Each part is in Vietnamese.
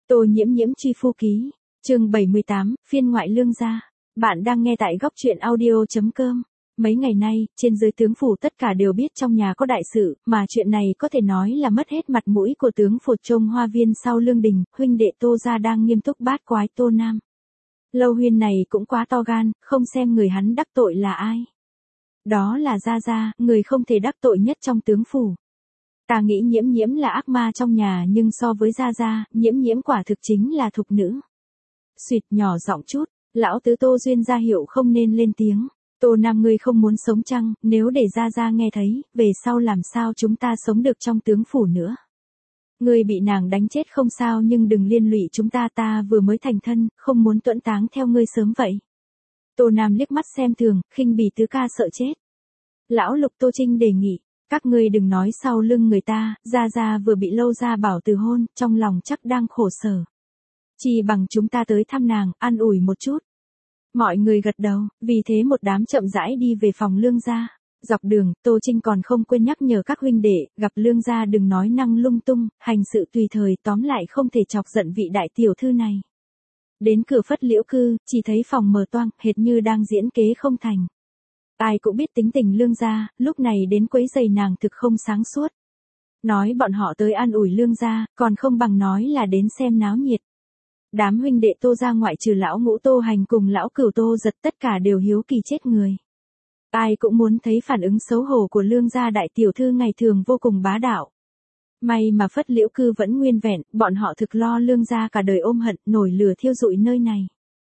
Tô Nhiễm Nhiễm truy phu ký, chương 78, phiên ngoại lương gia. Bạn đang nghe tại góc truyện audio.com. Mấy ngày nay, trên dưới tướng phủ tất cả đều biết trong nhà có đại sự, mà chuyện này có thể nói là mất hết mặt mũi của tướng phủ Trông Hoa Viên sau lương đình, huynh đệ Tô gia đang nghiêm túc bát quái Tô Nam. Lâu Huyên này cũng quá to gan, không xem người hắn đắc tội là ai. Đó là Gia Gia, người không thể đắc tội nhất trong tướng phủ. Ta nghĩ Nhiễm Nhiễm là ác ma trong nhà, nhưng so với Gia Gia, Nhiễm Nhiễm quả thực chính là thục nữ. Xuyệt nhỏ giọng chút, lão tứ Tô Duyên ra hiệu không nên lên tiếng. Tô Nam, ngươi không muốn sống chăng? Nếu để Gia Gia nghe thấy, về sau làm sao chúng ta sống được trong tướng phủ nữa? Ngươi bị nàng đánh chết không sao, nhưng đừng liên lụy chúng ta, ta vừa mới thành thân, không muốn tuẫn táng theo ngươi sớm vậy. Tô Nam liếc mắt xem thường, khinh bỉ tứ ca sợ chết. Lão Lục Tô Trinh đề nghị, các ngươi đừng nói sau lưng người ta, Gia Gia vừa bị Lâu Gia Bảo từ hôn, trong lòng chắc đang khổ sở. Chỉ bằng chúng ta tới thăm nàng, an ủi một chút. Mọi người gật đầu, vì thế một đám chậm rãi đi về phòng lương gia. Dọc đường, Tô Trinh còn không quên nhắc nhở các huynh đệ, gặp lương gia đừng nói năng lung tung, hành sự tùy thời, tóm lại không thể chọc giận vị đại tiểu thư này. Đến cửa Phất Liễu Cư, chỉ thấy phòng mở toang, hệt như đang diễn kế không thành. Ai cũng biết tính tình lương gia, lúc này đến quấy giày nàng thực không sáng suốt. Nói bọn họ tới an ủi lương gia, còn không bằng nói là đến xem náo nhiệt. Đám huynh đệ Tô gia ngoại trừ lão ngũ Tô Hành cùng lão cửu Tô Giật tất cả đều hiếu kỳ chết người. Ai cũng muốn thấy phản ứng xấu hổ của lương gia đại tiểu thư ngày thường vô cùng bá đạo. May mà Phất Liễu Cư vẫn nguyên vẹn, bọn họ thực lo lương gia cả đời ôm hận, nổi lửa thiêu rụi nơi này.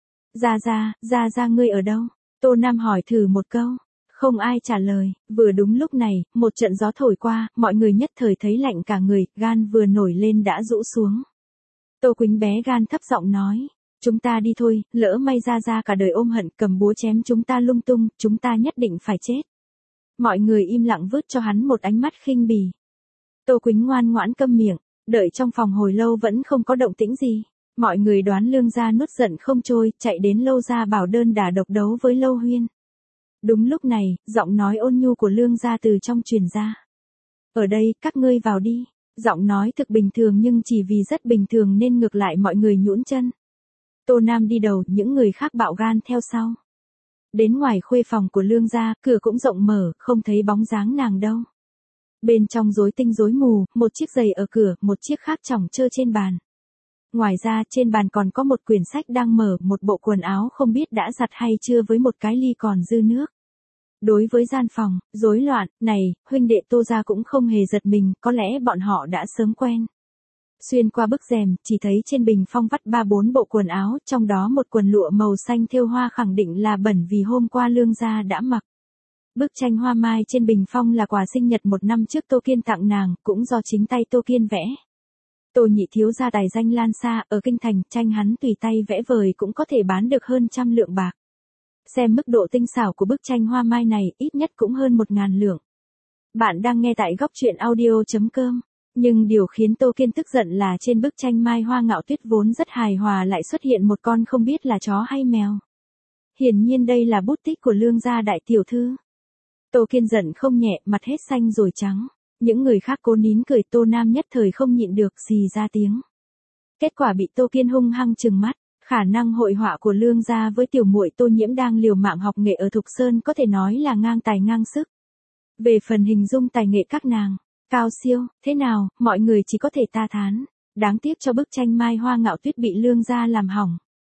Gia Gia ngươi ở đâu? Tô Nam hỏi thử một câu. Không ai trả lời, vừa đúng lúc này, một trận gió thổi qua, mọi người nhất thời thấy lạnh cả người, gan vừa nổi lên đã rũ xuống. Tô Quýnh bé gan thấp giọng nói, chúng ta đi thôi, lỡ may Gia Gia cả đời ôm hận cầm búa chém chúng ta lung tung, chúng ta nhất định phải chết. Mọi người im lặng vứt cho hắn một ánh mắt khinh bỉ. Tô Quýnh ngoan ngoãn câm miệng, đợi trong phòng hồi lâu vẫn không có động tĩnh gì. Mọi người đoán lương gia nuốt giận không trôi, chạy đến Lâu Gia Bảo đơn đả độc đấu với Lâu Huyên. Đúng lúc này, giọng nói ôn nhu của lương gia từ trong truyền ra. Ở đây, các ngươi vào đi. Giọng nói thực bình thường nhưng chỉ vì rất bình thường nên ngược lại mọi người nhũn chân. Tô Nam đi đầu, những người khác bạo gan theo sau. Đến ngoài khuê phòng của lương gia, cửa cũng rộng mở, không thấy bóng dáng nàng đâu. Bên trong rối tinh rối mù, một chiếc giày ở cửa, một chiếc khác chỏng chơ trên bàn. Ngoài ra, trên bàn còn có một quyển sách đang mở, một bộ quần áo không biết đã giặt hay chưa với một cái ly còn dư nước. Đối với gian phòng, rối loạn, này, huynh đệ Tô gia cũng không hề giật mình, có lẽ bọn họ đã sớm quen. Xuyên qua bức rèm, chỉ thấy trên bình phong vắt 3-4 bộ quần áo, trong đó một quần lụa màu xanh thêu hoa khẳng định là bẩn vì hôm qua lương gia đã mặc. Bức tranh hoa mai trên bình phong là quà sinh nhật 1 năm trước Tô Kiên tặng nàng, cũng do chính tay Tô Kiên vẽ. Tô nhị thiếu gia tài danh lan xa, ở kinh thành, tranh hắn tùy tay vẽ vời cũng có thể bán được hơn 100 lượng bạc. Xem mức độ tinh xảo của bức tranh hoa mai này, ít nhất cũng hơn 1000 lượng. Bạn đang nghe tại góc truyện audio.com. Nhưng điều khiến Tô Kiên tức giận là trên bức tranh mai hoa ngạo tuyết vốn rất hài hòa lại xuất hiện một con không biết là chó hay mèo. Hiển nhiên đây là bút tích của lương gia đại tiểu thư. Tô Kiên giận không nhẹ, mặt hết xanh rồi trắng. Những người khác cố nín cười, Tô Nam nhất thời không nhịn được, xì ra tiếng. Kết quả bị Tô Kiên hung hăng trừng mắt. Khả năng hội họa của lương gia với tiểu muội Tô Nhiễm đang liều mạng học nghệ ở Thục Sơn có thể nói là ngang tài ngang sức. Về phần hình dung tài nghệ các nàng, cao siêu, thế nào, mọi người chỉ có thể ta thán. Đáng tiếc cho bức tranh mai hoa ngạo tuyết bị lương gia làm hỏng.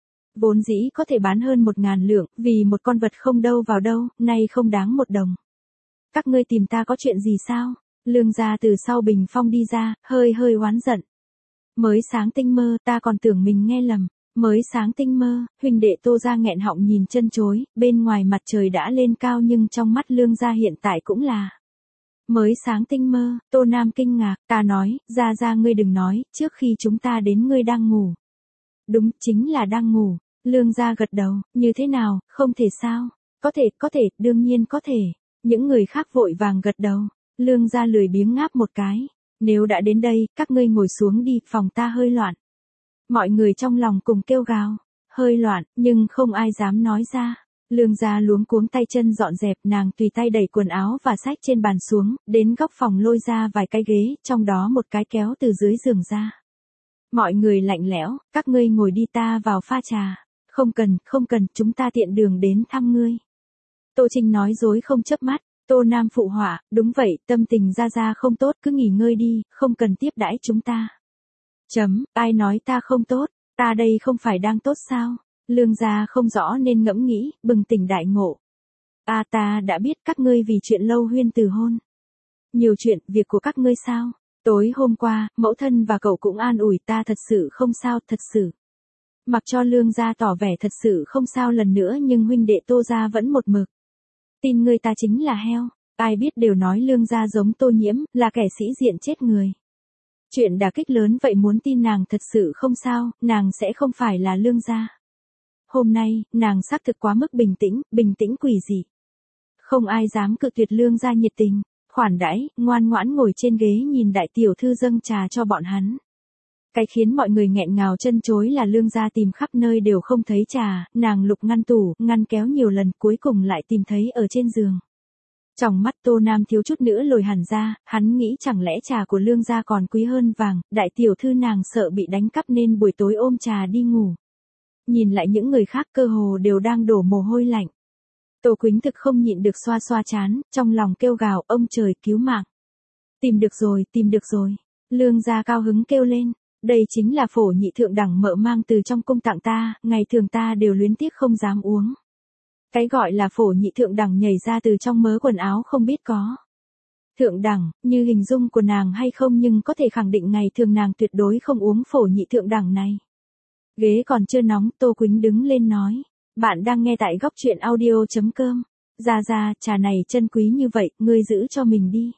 Vốn dĩ có thể bán hơn 1000 lượng, vì một con vật không đâu vào đâu, nay không đáng 1 đồng. Các ngươi tìm ta có chuyện gì sao? Lương gia từ sau bình phong đi ra, hơi oán giận. Mới sáng tinh mơ, ta còn tưởng mình nghe lầm. Mới sáng tinh mơ, huynh đệ Tô gia nghẹn họng nhìn chân chối, bên ngoài mặt trời đã lên cao nhưng trong mắt lương gia hiện tại cũng là. Mới sáng tinh mơ, Tô Nam kinh ngạc, ta nói, Gia ngươi đừng nói, trước khi chúng ta đến ngươi đang ngủ. Đúng, chính là đang ngủ. Lương gia gật đầu, như thế nào, không thể sao? Có thể, đương nhiên có thể. Những người khác vội vàng gật đầu. Lương gia lười biếng ngáp một cái. Nếu đã đến đây, các ngươi ngồi xuống đi, phòng ta hơi loạn. Mọi người trong lòng cùng kêu gào. Hơi loạn, nhưng không ai dám nói ra. Lương gia luống cuống tay chân dọn dẹp, nàng tùy tay đẩy quần áo và sách trên bàn xuống, đến góc phòng lôi ra vài cái ghế, trong đó một cái kéo từ dưới giường ra. Mọi người lạnh lẽo, các ngươi ngồi đi ta vào pha trà. Không cần, chúng ta tiện đường đến thăm ngươi. Tô Trinh nói dối không chớp mắt, Tô Nam phụ họa, đúng vậy, tâm tình ra không tốt, cứ nghỉ ngơi đi, không cần tiếp đãi chúng ta. Ai nói ta không tốt, ta đây không phải đang tốt sao? Lương gia không rõ nên ngẫm nghĩ, bừng tỉnh đại ngộ. Ta đã biết các ngươi vì chuyện Lâu Huyên từ hôn. Nhiều chuyện, việc của các ngươi sao? Tối hôm qua, mẫu thân và cậu cũng an ủi ta thật sự không sao, thật sự. Mặc cho Lương gia tỏ vẻ thật sự không sao lần nữa nhưng huynh đệ Tô gia vẫn một mực. Tin ngươi ta chính là heo, ai biết đều nói Lương gia giống Tô Nhiễm, là kẻ sĩ diện chết người. Chuyện đả kích lớn vậy muốn tin nàng thật sự không sao, nàng sẽ không phải là Lương gia. Hôm nay, nàng xác thực quá mức bình tĩnh quỷ dị. Không ai dám cự tuyệt Lương gia nhiệt tình, khoản đãi, ngoan ngoãn ngồi trên ghế nhìn đại tiểu thư dâng trà cho bọn hắn. Cái khiến mọi người nghẹn ngào chân chối là Lương gia tìm khắp nơi đều không thấy trà, nàng lục ngăn tủ, ngăn kéo nhiều lần cuối cùng lại tìm thấy ở trên giường. Trong mắt Tô Nam thiếu chút nữa lồi hẳn ra, hắn nghĩ chẳng lẽ trà của Lương gia còn quý hơn vàng, đại tiểu thư nàng sợ bị đánh cắp nên buổi tối ôm trà đi ngủ. Nhìn lại những người khác cơ hồ đều đang đổ mồ hôi lạnh. Tô Quýnh thực không nhịn được xoa xoa trán, trong lòng kêu gào ông trời cứu mạng. Tìm được rồi. Lương gia cao hứng kêu lên. Đây chính là phổ nhị thượng đẳng mợ mang từ trong cung tặng ta, ngày thường ta đều luyến tiếc không dám uống. Cái gọi là phổ nhị thượng đẳng nhảy ra từ trong mớ quần áo không biết có. Thượng đẳng, như hình dung của nàng hay không nhưng có thể khẳng định ngày thường nàng tuyệt đối không uống phổ nhị thượng đẳng này. Ghế còn chưa nóng, Tô Quýnh đứng lên nói. Bạn đang nghe tại góc truyện audio.com. Ra, trà này chân quý như vậy, ngươi giữ cho mình đi.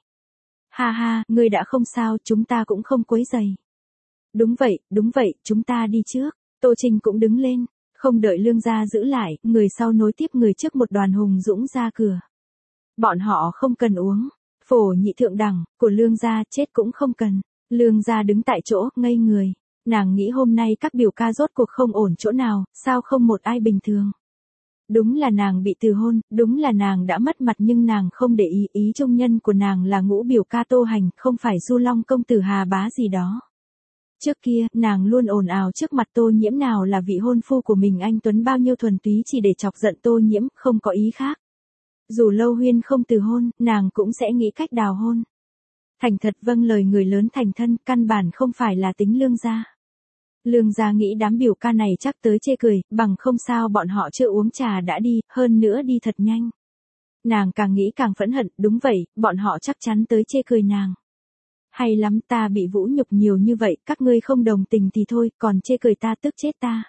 Ha, ngươi đã không sao, chúng ta cũng không quấy rầy. Đúng vậy, chúng ta đi trước. Tô Trinh cũng đứng lên, không đợi Lương gia giữ lại, người sau nối tiếp người trước một đoàn hùng dũng ra cửa. Bọn họ không cần uống. Phổ nhị thượng đẳng, của Lương gia chết cũng không cần. Lương gia đứng tại chỗ, ngây người. Nàng nghĩ hôm nay các biểu ca rốt cuộc không ổn chỗ nào, sao không một ai bình thường. Đúng là nàng bị từ hôn, đúng là nàng đã mất mặt nhưng nàng không để ý trung nhân của nàng là ngũ biểu ca Tô Hành, không phải Du Long công tử Hà Bá gì đó. Trước kia, nàng luôn ồn ào trước mặt Tô Nhiễm nào là vị hôn phu của mình anh Tuấn bao nhiêu thuần túy chỉ để chọc giận Tô Nhiễm, không có ý khác. Dù Lâu Huyên không từ hôn, nàng cũng sẽ nghĩ cách đào hôn. Thành thật vâng lời người lớn thành thân, căn bản không phải là tính Lương gia. Lương gia nghĩ đám biểu ca này chắc tới chê cười, bằng không sao bọn họ chưa uống trà đã đi, hơn nữa đi thật nhanh. Nàng càng nghĩ càng phẫn hận, đúng vậy, bọn họ chắc chắn tới chê cười nàng. Hay lắm, ta bị vũ nhục nhiều như vậy, các ngươi không đồng tình thì thôi, còn chê cười ta tức chết ta.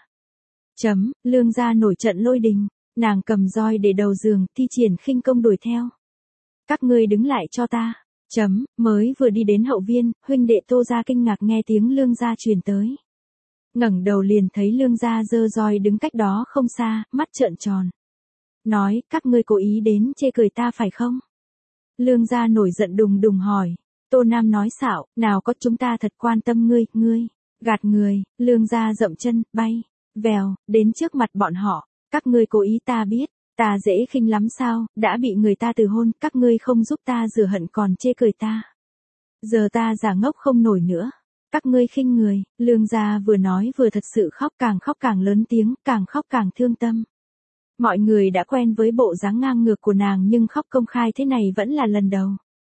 Lương gia nổi trận lôi đình, nàng cầm roi để đầu giường, thi triển khinh công đuổi theo. Các ngươi đứng lại cho ta. Mới vừa đi đến hậu viên, huynh đệ Tô gia kinh ngạc nghe tiếng Lương gia truyền tới. Ngẩng đầu liền thấy Lương gia giơ roi đứng cách đó không xa, mắt trợn tròn. Nói, các ngươi cố ý đến chê cười ta phải không? Lương gia nổi giận đùng đùng hỏi. Tô Nam nói xạo, nào có chúng ta thật quan tâm ngươi, gạt người. Lương gia dậm chân, bay, vèo, đến trước mặt bọn họ. Các ngươi cố ý ta biết, ta dễ khinh lắm sao, đã bị người ta từ hôn, các ngươi không giúp ta rửa hận còn chê cười ta. Giờ ta giả ngốc không nổi nữa. Các ngươi khinh người. Lương gia vừa nói vừa thật sự khóc càng lớn tiếng, càng khóc càng thương tâm. Mọi người đã quen với bộ dáng ngang ngược của nàng nhưng khóc công khai thế này vẫn là lần đầu.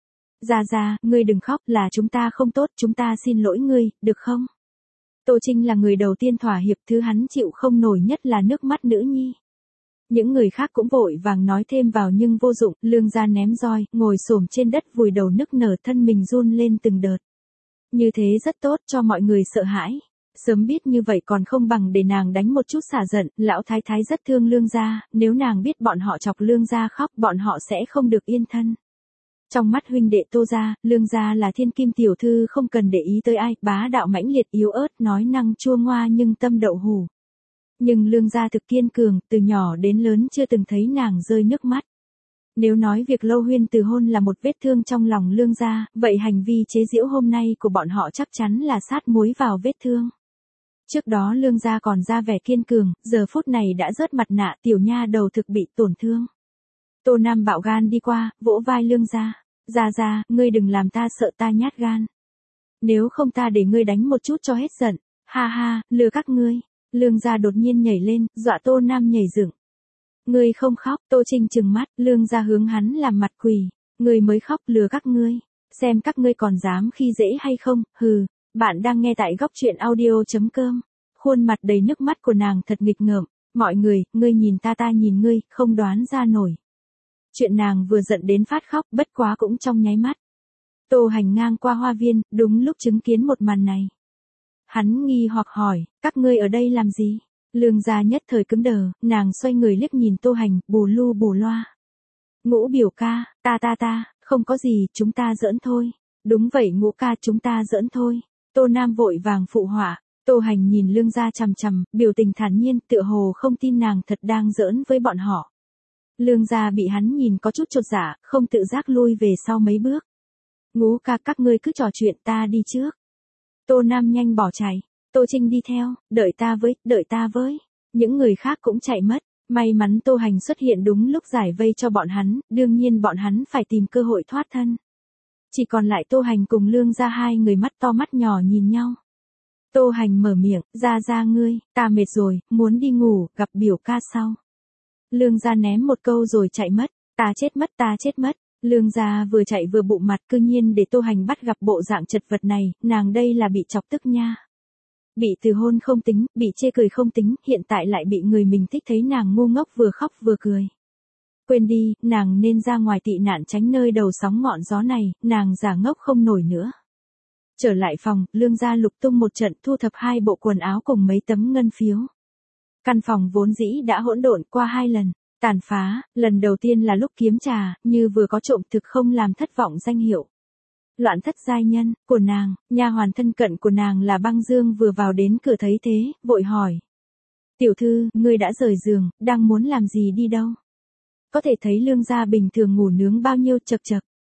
Ra, ngươi đừng khóc, là chúng ta không tốt, chúng ta xin lỗi ngươi, được không? Tô Trinh là người đầu tiên thỏa hiệp, thứ hắn chịu không nổi nhất là nước mắt nữ nhi. Những người khác cũng vội vàng nói thêm vào nhưng vô dụng, Lương gia ném roi, ngồi xổm trên đất vùi đầu nức nở thân mình run lên từng đợt. Như thế rất tốt cho mọi người sợ hãi. Sớm biết như vậy còn không bằng để nàng đánh một chút xả giận, lão thái thái rất thương Lương gia, nếu nàng biết bọn họ chọc Lương gia khóc bọn họ sẽ không được yên thân. Trong mắt huynh đệ Tô gia, Lương gia là thiên kim tiểu thư không cần để ý tới ai, bá đạo mãnh liệt yếu ớt nói năng chua ngoa nhưng tâm đậu hủ. Nhưng Lương gia thực kiên cường, từ nhỏ đến lớn chưa từng thấy nàng rơi nước mắt. Nếu nói việc Lâu Huyên từ hôn là một vết thương trong lòng Lương gia, vậy hành vi chế giễu hôm nay của bọn họ chắc chắn là sát muối vào vết thương. Trước đó Lương gia còn ra vẻ kiên cường, giờ phút này đã rớt mặt nạ, tiểu nha đầu thực bị tổn thương. Tô Nam bạo gan đi qua, vỗ vai Lương gia. Ra, ngươi đừng làm ta sợ, ta nhát gan. Nếu không ta để ngươi đánh một chút cho hết giận. Ha ha, lừa các ngươi. Lương gia đột nhiên nhảy lên, dọa Tô Nam nhảy dựng. Ngươi không khóc, Tô Trinh trừng mắt, Lương gia hướng hắn làm mặt quỷ. Ngươi mới khóc, lừa các ngươi. Xem các ngươi còn dám khi dễ hay không, hừ. Bạn đang nghe tại góc truyện audio.com. Khuôn mặt đầy nước mắt của nàng thật nghịch ngợm. Mọi người, ngươi nhìn ta nhìn ngươi, không đoán ra nổi. Chuyện nàng vừa giận đến phát khóc, bất quá cũng trong nháy mắt. Tô Hành ngang qua hoa viên, đúng lúc chứng kiến một màn này. Hắn nghi hoặc hỏi, các ngươi ở đây làm gì? Lương gia nhất thời cứng đờ, nàng xoay người liếc nhìn Tô Hành, bù lu bù loa. Ngũ biểu ca, ta, không có gì, chúng ta giỡn thôi. Đúng vậy Ngũ ca, chúng ta giỡn thôi. Tô Nam vội vàng phụ họa. Tô Hành nhìn Lương gia chằm chằm, biểu tình thản nhiên, tựa hồ không tin nàng thật đang giỡn với bọn họ. Lương gia bị hắn nhìn có chút chột dạ, không tự giác lui về sau mấy bước. Ngũ ca, các ngươi cứ trò chuyện, ta đi trước. Tô Nam nhanh bỏ chạy. Tô Trinh đi theo, đợi ta với. Những người khác cũng chạy mất. May mắn Tô Hành xuất hiện đúng lúc giải vây cho bọn hắn, đương nhiên bọn hắn phải tìm cơ hội thoát thân. Chỉ còn lại Tô Hành cùng Lương gia hai người mắt to mắt nhỏ nhìn nhau. Tô Hành mở miệng, ra ngươi, ta mệt rồi, muốn đi ngủ, gặp biểu ca sau. Lương gia ném một câu rồi chạy mất, ta chết mất. Lương gia vừa chạy vừa bụng mặt, cư nhiên để Tô Hành bắt gặp bộ dạng chật vật này, nàng đây là bị chọc tức nha. Bị từ hôn không tính, bị chê cười không tính, hiện tại lại bị người mình thích thấy nàng ngu ngốc vừa khóc vừa cười. Quên đi, nàng nên ra ngoài tị nạn tránh nơi đầu sóng ngọn gió này, nàng giả ngốc không nổi nữa. Trở lại phòng, Lương gia lục tung một trận, thu thập 2 bộ quần áo cùng mấy tấm ngân phiếu. Căn phòng vốn dĩ đã hỗn độn qua 2 lần, tàn phá, lần đầu tiên là lúc kiếm trà, như vừa có trộm thực không làm thất vọng danh hiệu. Loạn thất giai nhân, của nàng, nha hoàn thân cận của nàng là Băng Dương vừa vào đến cửa thấy thế, vội hỏi. Tiểu thư, ngươi đã rời giường, đang muốn làm gì đi đâu? Có thể thấy Lương gia bình thường ngủ nướng bao nhiêu chật.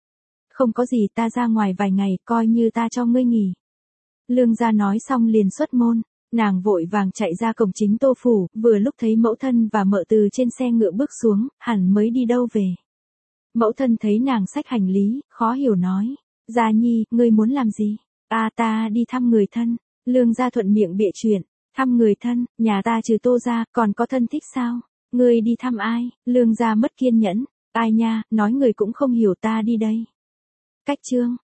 Không có gì, ta ra ngoài vài ngày, coi như ta cho ngươi nghỉ. Lương gia nói xong liền xuất môn, nàng vội vàng chạy ra cổng chính Tô phủ, vừa lúc thấy mẫu thân và mợ từ trên xe ngựa bước xuống, hẳn mới đi đâu về. Mẫu thân thấy nàng xách hành lý, khó hiểu nói. Gia Nhi, ngươi muốn làm gì? Ta đi thăm người thân. Lương gia thuận miệng bịa chuyện. Thăm người thân, nhà ta trừ Tô gia, còn có thân thích sao? Ngươi đi thăm ai? Lương gia mất kiên nhẫn. Ai nha, nói người cũng không hiểu, ta đi đây. Cách chương.